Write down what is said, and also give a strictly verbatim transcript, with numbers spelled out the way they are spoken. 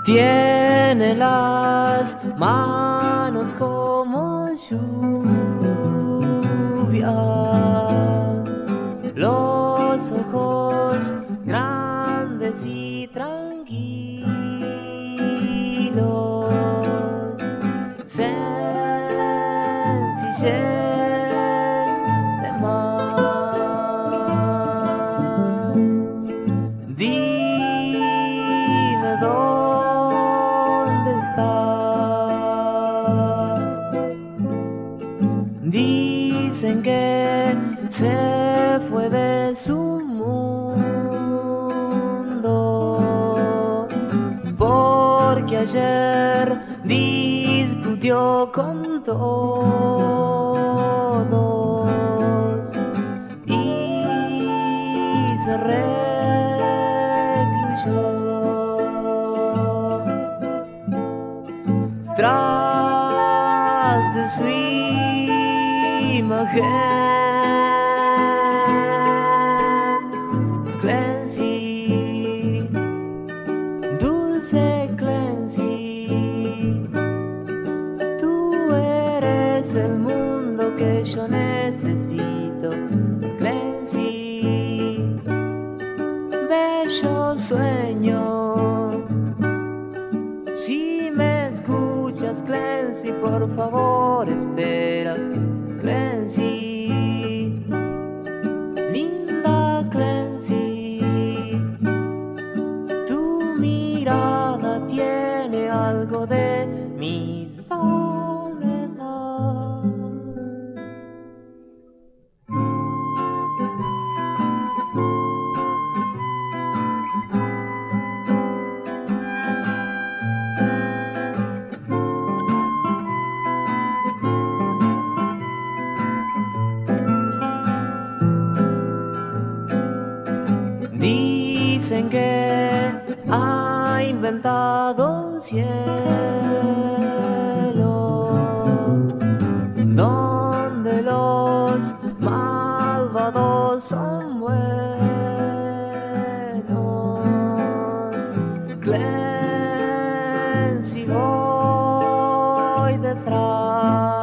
Tiene las manos como lluvia, los ojos grandes y tranquilos, sencillez de más. Dime dónde está. Dicen que se fue de su mundo porque ayer discutió con todos y se recluyó tras de su imagen. Clancy, dulce Clancy, tú eres el mundo que yo necesito. Clancy, bello sueño. Si me escuchas, Clancy, por favor espera. Clancy, linda Clancy, tu mirada tiene algo de mi soledad. Dicen que ha inventado un cielo donde los malvados son buenos. Clancy, voy detrás.